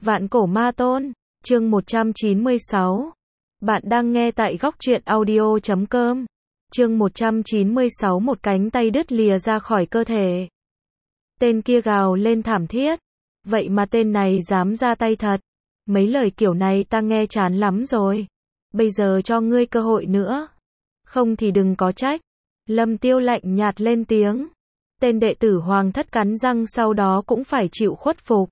Vạn cổ ma tôn, chương 196. Bạn đang nghe tại góc truyện audio.com. Chương 196. Một cánh tay đứt lìa ra khỏi cơ thể. Tên kia gào lên thảm thiết. Vậy mà tên này dám ra tay thật. Mấy lời kiểu này ta nghe chán lắm rồi. Bây giờ cho ngươi cơ hội nữa. Không thì đừng có trách. Lâm Tiêu lạnh nhạt lên tiếng. Tên đệ tử Hoàng Thất cắn răng sau đó cũng phải chịu khuất phục.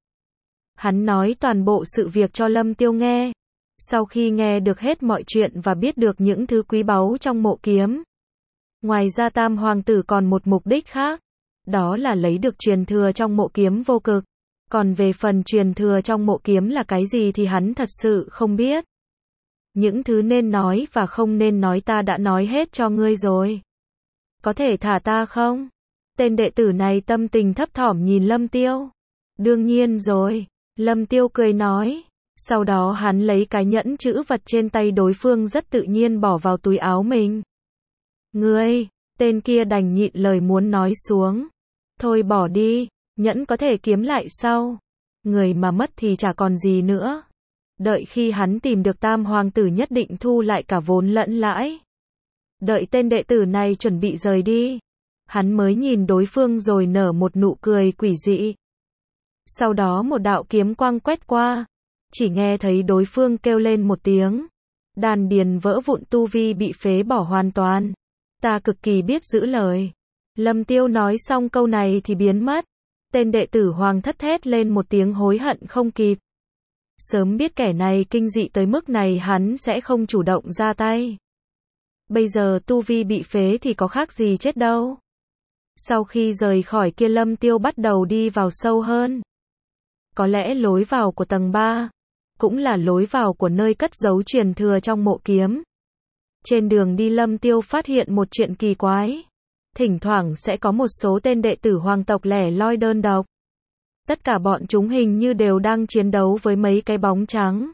Hắn nói toàn bộ sự việc cho Lâm Tiêu nghe. Sau khi nghe được hết mọi chuyện và biết được những thứ quý báu trong mộ kiếm. Ngoài ra Tam Hoàng tử còn một mục đích khác. Đó là lấy được truyền thừa trong mộ kiếm vô cực. Còn về phần truyền thừa trong mộ kiếm là cái gì thì hắn thật sự không biết. Những thứ nên nói và không nên nói ta đã nói hết cho ngươi rồi. Có thể thả ta không? Tên đệ tử này tâm tình thấp thỏm nhìn Lâm Tiêu. Đương nhiên rồi. Lâm Tiêu cười nói. Sau đó hắn lấy cái nhẫn chữ vật trên tay đối phương rất tự nhiên bỏ vào túi áo mình. Ngươi, tên kia đành nhịn lời muốn nói xuống. Thôi bỏ đi, nhẫn có thể kiếm lại sau. Người mà mất thì chả còn gì nữa. Đợi khi hắn tìm được Tam Hoàng tử nhất định thu lại cả vốn lẫn lãi. Đợi tên đệ tử này chuẩn bị rời đi. Hắn mới nhìn đối phương rồi nở một nụ cười quỷ dị. Sau đó một đạo kiếm quang quét qua. Chỉ nghe thấy đối phương kêu lên một tiếng. Đan điền vỡ vụn tu vi bị phế bỏ hoàn toàn. Ta cực kỳ biết giữ lời. Lâm Tiêu nói xong câu này thì biến mất. Tên đệ tử Hoàng Thất thét lên một tiếng hối hận không kịp. Sớm biết kẻ này kinh dị tới mức này hắn sẽ không chủ động ra tay. Bây giờ tu vi bị phế thì có khác gì chết đâu. Sau khi rời khỏi kia Lâm Tiêu bắt đầu đi vào sâu hơn. Có lẽ lối vào của tầng 3, cũng là lối vào của nơi cất giấu truyền thừa trong mộ kiếm. Trên đường đi Lâm Tiêu phát hiện một chuyện kỳ quái. Thỉnh thoảng sẽ có một số tên đệ tử hoàng tộc lẻ loi đơn độc. Tất cả bọn chúng hình như đều đang chiến đấu với mấy cái bóng trắng.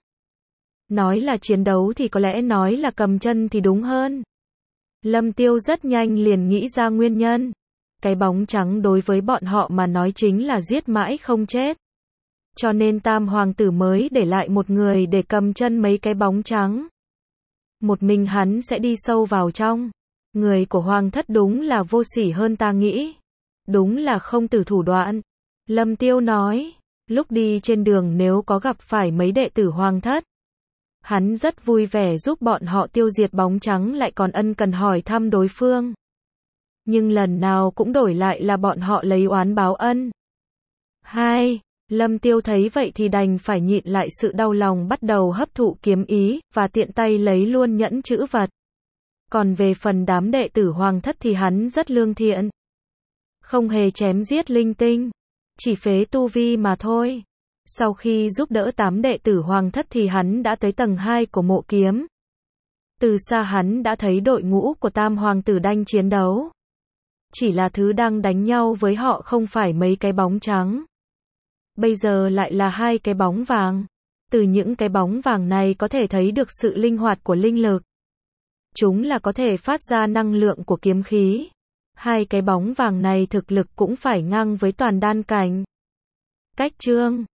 Nói là chiến đấu thì có lẽ nói là cầm chân thì đúng hơn. Lâm Tiêu rất nhanh liền nghĩ ra nguyên nhân. Cái bóng trắng đối với bọn họ mà nói chính là giết mãi không chết. Cho nên Tam Hoàng tử mới để lại một người để cầm chân mấy cái bóng trắng. Một mình hắn sẽ đi sâu vào trong. Người của Hoàng Thất đúng là vô sỉ hơn ta nghĩ. Đúng là không từ thủ đoạn. Lâm Tiêu nói, lúc đi trên đường nếu có gặp phải mấy đệ tử Hoàng Thất. Hắn rất vui vẻ giúp bọn họ tiêu diệt bóng trắng lại còn ân cần hỏi thăm đối phương. Nhưng lần nào cũng đổi lại là bọn họ lấy oán báo ân. Lâm Tiêu thấy vậy thì đành phải nhịn lại sự đau lòng bắt đầu hấp thụ kiếm ý, và tiện tay lấy luôn nhẫn chữ vật. Còn về phần đám đệ tử Hoàng Thất thì hắn rất lương thiện. Không hề chém giết linh tinh. Chỉ phế tu vi mà thôi. Sau khi giúp đỡ 8 đệ tử Hoàng Thất thì hắn đã tới tầng 2 của mộ kiếm. Từ xa hắn đã thấy đội ngũ của Tam Hoàng tử đang chiến đấu. Chỉ là thứ đang đánh nhau với họ không phải mấy cái bóng trắng. Bây giờ lại là hai cái bóng vàng. Từ những cái bóng vàng này có thể thấy được sự linh hoạt của linh lực. Chúng là có thể phát ra năng lượng của kiếm khí. Hai cái bóng vàng này thực lực cũng phải ngang với toàn đan cảnh. Cách chương